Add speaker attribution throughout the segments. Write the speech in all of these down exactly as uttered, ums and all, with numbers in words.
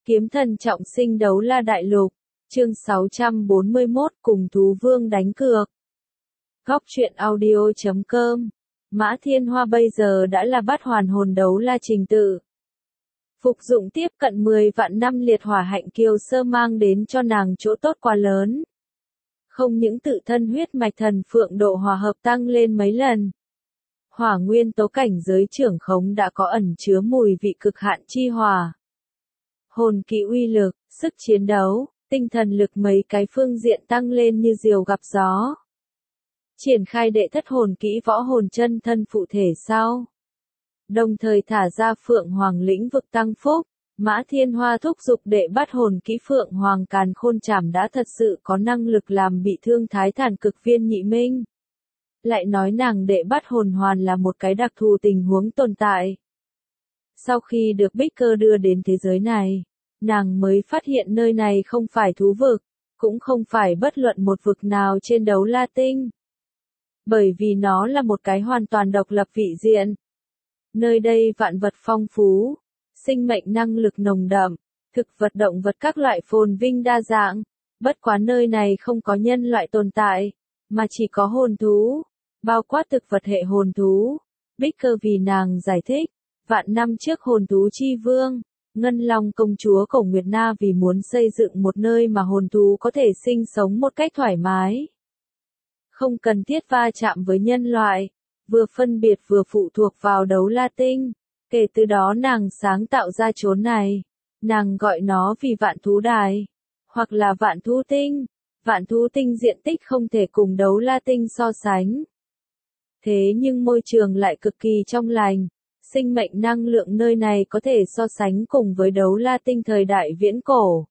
Speaker 1: Kiếm thần trọng sinh đấu la đại lục, chương sáu trăm bốn mươi mốt cùng thú vương đánh cược. Góc truyện audio chấm com. Mã Thiên Hoa bây giờ đã là bát hoàn hồn đấu la trình tự. Phục dụng tiếp cận mười vạn năm liệt hỏa hạnh kiều sơ mang đến cho nàng chỗ tốt quá lớn. Không những tự thân huyết mạch thần phượng độ hòa hợp tăng lên mấy lần. Hỏa nguyên tố cảnh giới trưởng khống đã có ẩn chứa mùi vị cực hạn chi hỏa. Hồn kỹ uy lực, sức chiến đấu, tinh thần lực mấy cái phương diện tăng lên như diều gặp gió. Triển khai đệ thất hồn kỹ võ hồn chân thân phụ thể sau. Đồng thời thả ra Phượng Hoàng lĩnh vực tăng phúc, Mã Thiên Hoa thúc giục đệ bắt hồn kỹ Phượng Hoàng càn khôn trảm đã thật sự có năng lực làm bị thương thái thản cực viên nhị minh. Lại nói nàng đệ bắt hồn hoàn là một cái đặc thù tình huống tồn tại. Sau khi được Bích Cơ đưa đến thế giới này, nàng mới phát hiện nơi này không phải thú vực, cũng không phải bất luận một vực nào trên đấu la tinh. Bởi vì nó là một cái hoàn toàn độc lập vị diện. Nơi đây vạn vật phong phú, sinh mệnh năng lực nồng đậm, thực vật động vật các loại phồn vinh đa dạng, bất quá nơi này không có nhân loại tồn tại, mà chỉ có hồn thú, bao quát thực vật hệ hồn thú. Bích Cơ vì nàng giải thích, vạn năm trước hồn thú chi vương, Ngân Long công chúa Cổ Nguyệt Na vì muốn xây dựng một nơi mà hồn thú có thể sinh sống một cách thoải mái. Không cần thiết va chạm với nhân loại, vừa phân biệt vừa phụ thuộc vào đấu la tinh. Kể từ đó nàng sáng tạo ra chốn này, nàng gọi nó vì vạn thú đài, hoặc là vạn thú tinh. Vạn thú tinh diện tích không thể cùng đấu la tinh so sánh. Thế nhưng môi trường lại cực kỳ trong lành, sinh mệnh năng lượng nơi này có thể so sánh cùng với đấu la tinh thời đại viễn cổ.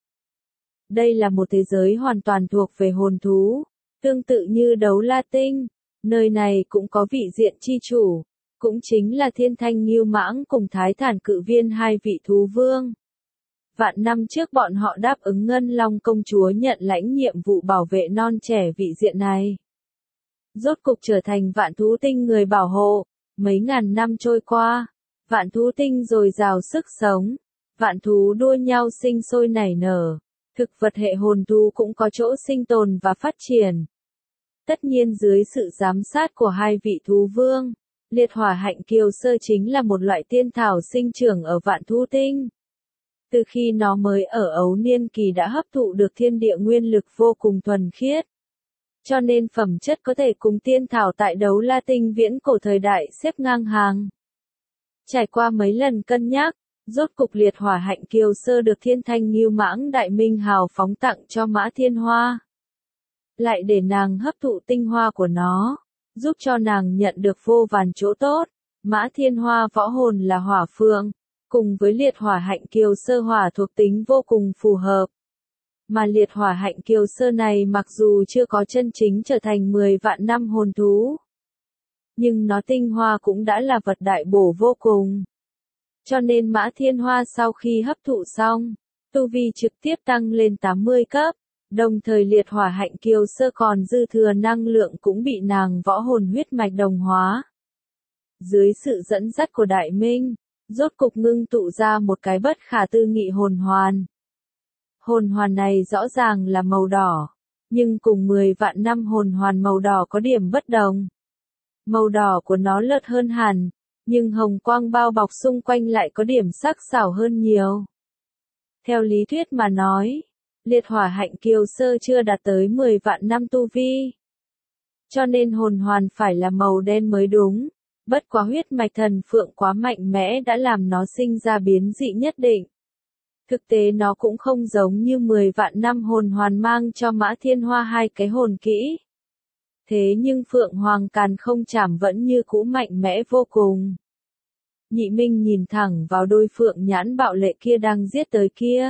Speaker 1: Đây là một thế giới hoàn toàn thuộc về hồn thú, tương tự như đấu la tinh, nơi này cũng có vị diện chi chủ, cũng chính là Thiên Thanh Ngưu Mãng cùng Thái Thản Cự Viên hai vị thú vương. Vạn năm trước bọn họ đáp ứng Ngân Long công chúa nhận lãnh nhiệm vụ bảo vệ non trẻ vị diện này. Rốt cục trở thành vạn thú tinh người bảo hộ, mấy ngàn năm trôi qua, vạn thú tinh dồi dào sức sống, vạn thú đua nhau sinh sôi nảy nở, thực vật hệ hồn thú cũng có chỗ sinh tồn và phát triển. Tất nhiên dưới sự giám sát của hai vị thú vương, liệt hỏa hạnh kiều sơ chính là một loại tiên thảo sinh trưởng ở vạn thú tinh. Từ khi nó mới ở ấu niên kỳ đã hấp thụ được thiên địa nguyên lực vô cùng thuần khiết. Cho nên phẩm chất có thể cùng tiên thảo tại đấu la tinh viễn cổ thời đại xếp ngang hàng. Trải qua mấy lần cân nhắc, rốt cục liệt hỏa hạnh kiều sơ được Thiên Thanh Ngưu Mãng Đại Minh hào phóng tặng cho Mã Thiên Hoa. Lại để nàng hấp thụ tinh hoa của nó, giúp cho nàng nhận được vô vàn chỗ tốt. Mã Thiên Hoa võ hồn là hỏa phượng, cùng với liệt hỏa hạnh kiều sơ hỏa thuộc tính vô cùng phù hợp. Mà liệt hỏa hạnh kiều sơ này mặc dù chưa có chân chính trở thành mười vạn năm hồn thú, nhưng nó tinh hoa cũng đã là vật đại bổ vô cùng. Cho nên Mã Thiên Hoa sau khi hấp thụ xong, tu vi trực tiếp tăng lên tám mươi cấp, đồng thời liệt hỏa hạnh kiều sơ còn dư thừa năng lượng cũng bị nàng võ hồn huyết mạch đồng hóa. Dưới sự dẫn dắt của Đại Minh, rốt cục ngưng tụ ra một cái bất khả tư nghị hồn hoàn. Hồn hoàn này rõ ràng là màu đỏ, nhưng cùng mười vạn năm hồn hoàn màu đỏ có điểm bất đồng. Màu đỏ của nó lợt hơn hẳn, nhưng hồng quang bao bọc xung quanh lại có điểm sắc sảo hơn nhiều. Theo lý thuyết mà nói, liệt hỏa hạnh kiều sơ chưa đạt tới mười vạn năm tu vi. Cho nên hồn hoàn phải là màu đen mới đúng, bất quá huyết mạch thần phượng quá mạnh mẽ đã làm nó sinh ra biến dị nhất định. Thực tế nó cũng không giống như mười vạn năm hồn hoàn mang cho Mã Thiên Hoa hai cái hồn kỹ. Thế nhưng Phượng Hoàng càn không trảm vẫn như cũ mạnh mẽ vô cùng. Nhị Minh nhìn thẳng vào đôi phượng nhãn bạo lệ kia đang giết tới kia.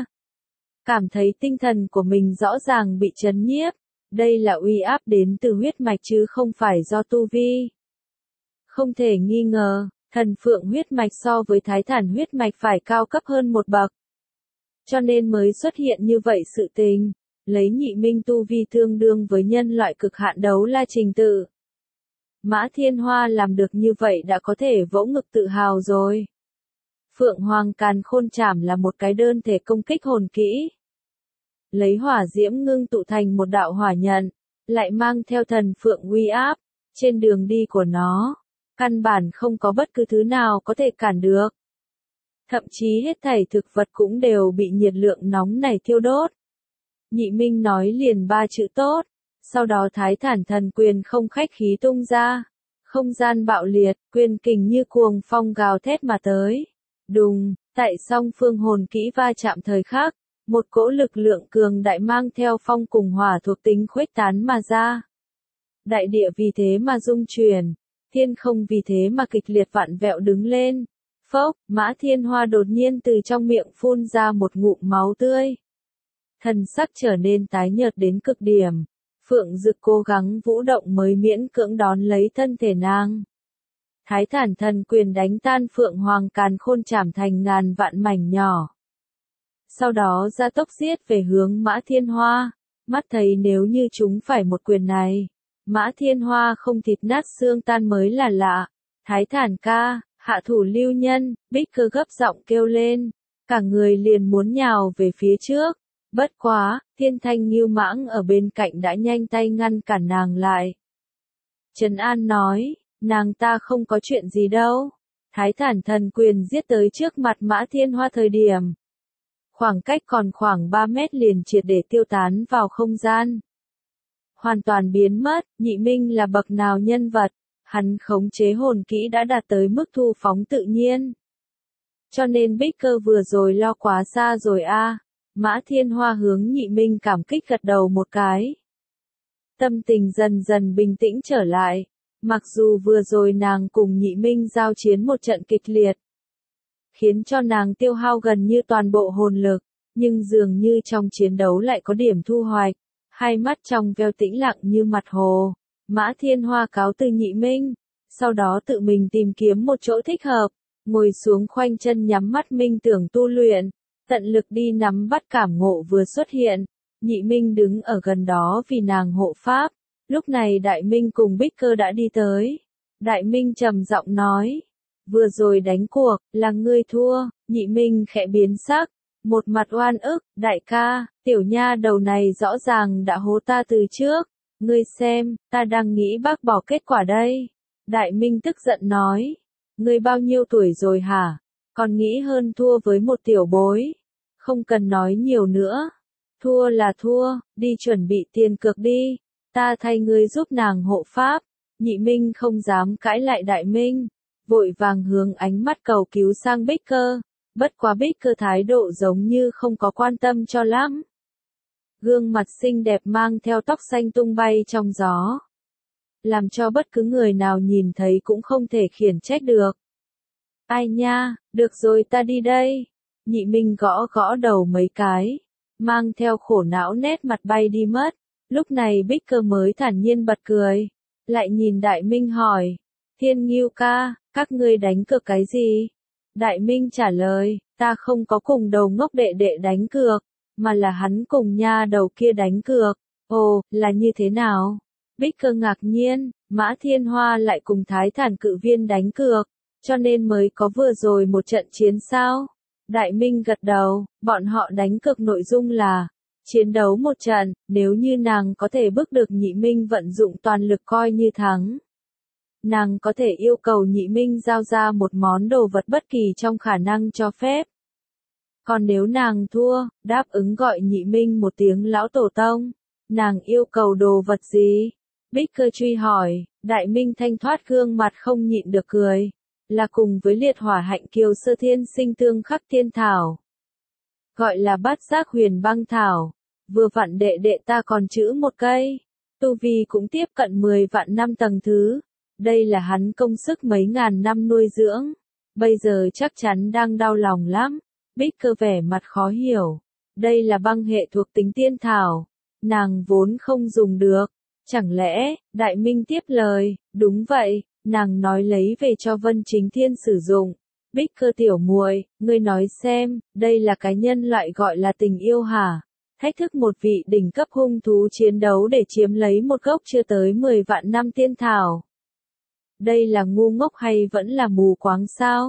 Speaker 1: Cảm thấy tinh thần của mình rõ ràng bị chấn nhiếp, đây là uy áp đến từ huyết mạch chứ không phải do tu vi. Không thể nghi ngờ, thần phượng huyết mạch so với thái thản huyết mạch phải cao cấp hơn một bậc. Cho nên mới xuất hiện như vậy sự tình, lấy nhị minh tu vi tương đương với nhân loại cực hạn đấu la trình tự. Mã Thiên Hoa làm được như vậy đã có thể vỗ ngực tự hào rồi. Phượng Hoàng Càn Khôn Chảm là một cái đơn thể công kích hồn kỹ. Lấy hỏa diễm ngưng tụ thành một đạo hỏa nhận, lại mang theo thần phượng uy áp, trên đường đi của nó, căn bản không có bất cứ thứ nào có thể cản được. Thậm chí hết thảy thực vật cũng đều bị nhiệt lượng nóng này thiêu đốt. Nhị Minh nói liền ba chữ tốt, sau đó Thái Thản Thần Quyền không khách khí tung ra, không gian bạo liệt, quyền kình như cuồng phong gào thét mà tới. Đùng, tại song phương hồn kỹ va chạm thời khắc, một cỗ lực lượng cường đại mang theo phong cùng hỏa thuộc tính khuếch tán mà ra. Đại địa vì thế mà rung chuyển, thiên không vì thế mà kịch liệt vặn vẹo đứng lên. Phốc, Mã Thiên Hoa đột nhiên từ trong miệng phun ra một ngụm máu tươi. Thần sắc trở nên tái nhợt đến cực điểm. Phượng Dực cố gắng vũ động mới miễn cưỡng đón lấy thân thể nàng. Thái Thản Thần Quyền đánh tan Phượng Hoàng Càn Khôn Chảm thành ngàn vạn mảnh nhỏ. Sau đó ra tốc giết về hướng Mã Thiên Hoa, mắt thấy nếu như chúng phải một quyền này, Mã Thiên Hoa không thịt nát xương tan mới là lạ. Thái Thản ca, hạ thủ lưu nhân, Bích Cơ gấp giọng kêu lên, cả người liền muốn nhào về phía trước. Bất quá, Thiên Thanh Ngưu Mãng ở bên cạnh đã nhanh tay ngăn cản nàng lại. Trấn An nói, nàng ta không có chuyện gì đâu. Thái Thản Thần Quyền giết tới trước mặt Mã Thiên Hoa thời điểm. Khoảng cách còn khoảng ba mét liền triệt để tiêu tán vào không gian. Hoàn toàn biến mất, Nhị Minh là bậc nào nhân vật, hắn khống chế hồn kỹ đã đạt tới mức thu phóng tự nhiên. Cho nên Bích Cơ vừa rồi lo quá xa rồi a. À. Mã Thiên Hoa hướng Nhị Minh cảm kích gật đầu một cái. Tâm tình dần dần bình tĩnh trở lại, mặc dù vừa rồi nàng cùng Nhị Minh giao chiến một trận kịch liệt, khiến cho nàng tiêu hao gần như toàn bộ hồn lực, nhưng dường như trong chiến đấu lại có điểm thu hoạch, hai mắt trong veo tĩnh lặng như mặt hồ. Mã Thiên Hoa cáo từ Nhị Minh, sau đó tự mình tìm kiếm một chỗ thích hợp, ngồi xuống khoanh chân nhắm mắt minh tưởng tu luyện, tận lực đi nắm bắt cảm ngộ vừa xuất hiện. Nhị Minh đứng ở gần đó vì nàng hộ pháp. Lúc này Đại Minh cùng Bích Cơ đã đi tới. Đại Minh trầm giọng nói, vừa rồi đánh cuộc, là ngươi thua. Nhị Minh khẽ biến sắc, một mặt oan ức, đại ca, tiểu nha đầu này rõ ràng đã hố ta từ trước. Ngươi xem, ta đang nghĩ bác bỏ kết quả đây. Đại Minh tức giận nói, ngươi bao nhiêu tuổi rồi hả? Còn nghĩ hơn thua với một tiểu bối. Không cần nói nhiều nữa. Thua là thua, đi chuẩn bị tiền cược đi. Ta thay ngươi giúp nàng hộ pháp. Nhị Minh không dám cãi lại Đại Minh, vội vàng hướng ánh mắt cầu cứu sang Bích Cơ. Bất quá Bích Cơ thái độ giống như không có quan tâm cho lắm. Gương mặt xinh đẹp mang theo tóc xanh tung bay trong gió, làm cho bất cứ người nào nhìn thấy cũng không thể khiển trách được. Ai nha, được rồi ta đi đây. Nhị Minh gõ gõ đầu mấy cái, mang theo khổ não nét mặt bay đi mất. Lúc này Bích Cơ mới thản nhiên bật cười, lại nhìn Đại Minh hỏi, Thiên Ngưu ca, các ngươi đánh cược cái gì? Đại Minh trả lời, ta không có cùng đầu ngốc đệ đệ đánh cược, mà là hắn cùng nha đầu kia đánh cược. Ồ, là như thế nào? Bích Cơ ngạc nhiên, Mã Thiên Hoa lại cùng Thái Thản Cự Viên đánh cược, cho nên mới có vừa rồi một trận chiến sao? Đại Minh gật đầu, bọn họ đánh cược nội dung là chiến đấu một trận, nếu như nàng có thể bức được Nhị Minh vận dụng toàn lực coi như thắng. Nàng có thể yêu cầu Nhị Minh giao ra một món đồ vật bất kỳ trong khả năng cho phép. Còn nếu nàng thua, đáp ứng gọi Nhị Minh một tiếng lão tổ tông. Nàng yêu cầu đồ vật gì? Bích Cơ truy hỏi. Đại Minh thanh thoát gương mặt không nhịn được cười. Là cùng với liệt hỏa hạnh kiều sơ thiên sinh tương khắc thiên thảo. Gọi là bát giác huyền băng thảo. Vừa vặn đệ đệ ta còn chữ một cây. Tu vi cũng tiếp cận mười vạn năm tầng thứ. Đây là hắn công sức mấy ngàn năm nuôi dưỡng. Bây giờ chắc chắn đang đau lòng lắm. Bích Cơ vẻ mặt khó hiểu. Đây là băng hệ thuộc tính tiên thảo. Nàng vốn không dùng được. Chẳng lẽ, Đại Minh tiếp lời, đúng vậy, nàng nói lấy về cho Vân Chính Thiên sử dụng. Bích Cơ tiểu muội, ngươi nói xem, đây là cái nhân loại gọi là tình yêu hả? Thách thức một vị đỉnh cấp hung thú chiến đấu để chiếm lấy một gốc chưa tới mười vạn năm tiên thảo. Đây là ngu ngốc hay vẫn là mù quáng sao?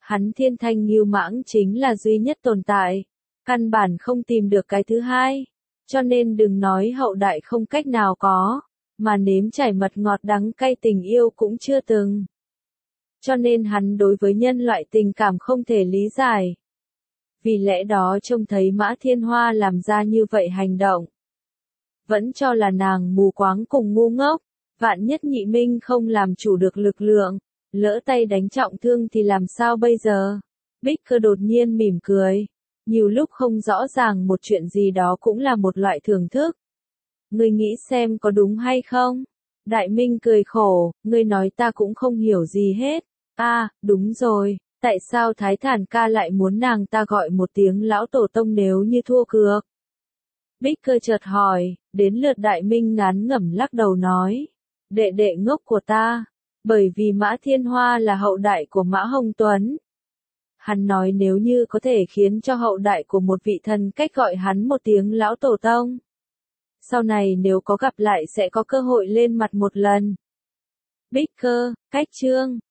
Speaker 1: Hắn thiên thanh ngưu mãng chính là duy nhất tồn tại. Căn bản không tìm được cái thứ hai. Cho nên đừng nói hậu đại không cách nào có. Mà nếm trải mật ngọt đắng cay tình yêu cũng chưa từng. Cho nên hắn đối với nhân loại tình cảm không thể lý giải. Vì lẽ đó trông thấy Mã Thiên Hoa làm ra như vậy hành động. Vẫn cho là nàng mù quáng cùng ngu ngốc. Vạn nhất Nhị Minh không làm chủ được lực lượng. Lỡ tay đánh trọng thương thì làm sao bây giờ? Bích Cơ đột nhiên mỉm cười. Nhiều lúc không rõ ràng một chuyện gì đó cũng là một loại thưởng thức. Ngươi nghĩ xem có đúng hay không? Đại Minh cười khổ, ngươi nói ta cũng không hiểu gì hết. À, đúng rồi, tại sao Thái Thản ca lại muốn nàng ta gọi một tiếng lão tổ tông nếu như thua cược? Bích Cơ chợt hỏi, đến lượt Đại Minh ngán ngẩm lắc đầu nói. Đệ đệ ngốc của ta, bởi vì Mã Thiên Hoa là hậu đại của Mã Hồng Tuấn. Hắn nói nếu như có thể khiến cho hậu đại của một vị thần cách gọi hắn một tiếng lão tổ tông. Sau này nếu có gặp lại sẽ có cơ hội lên mặt một lần. Bích Cơ, cách chương.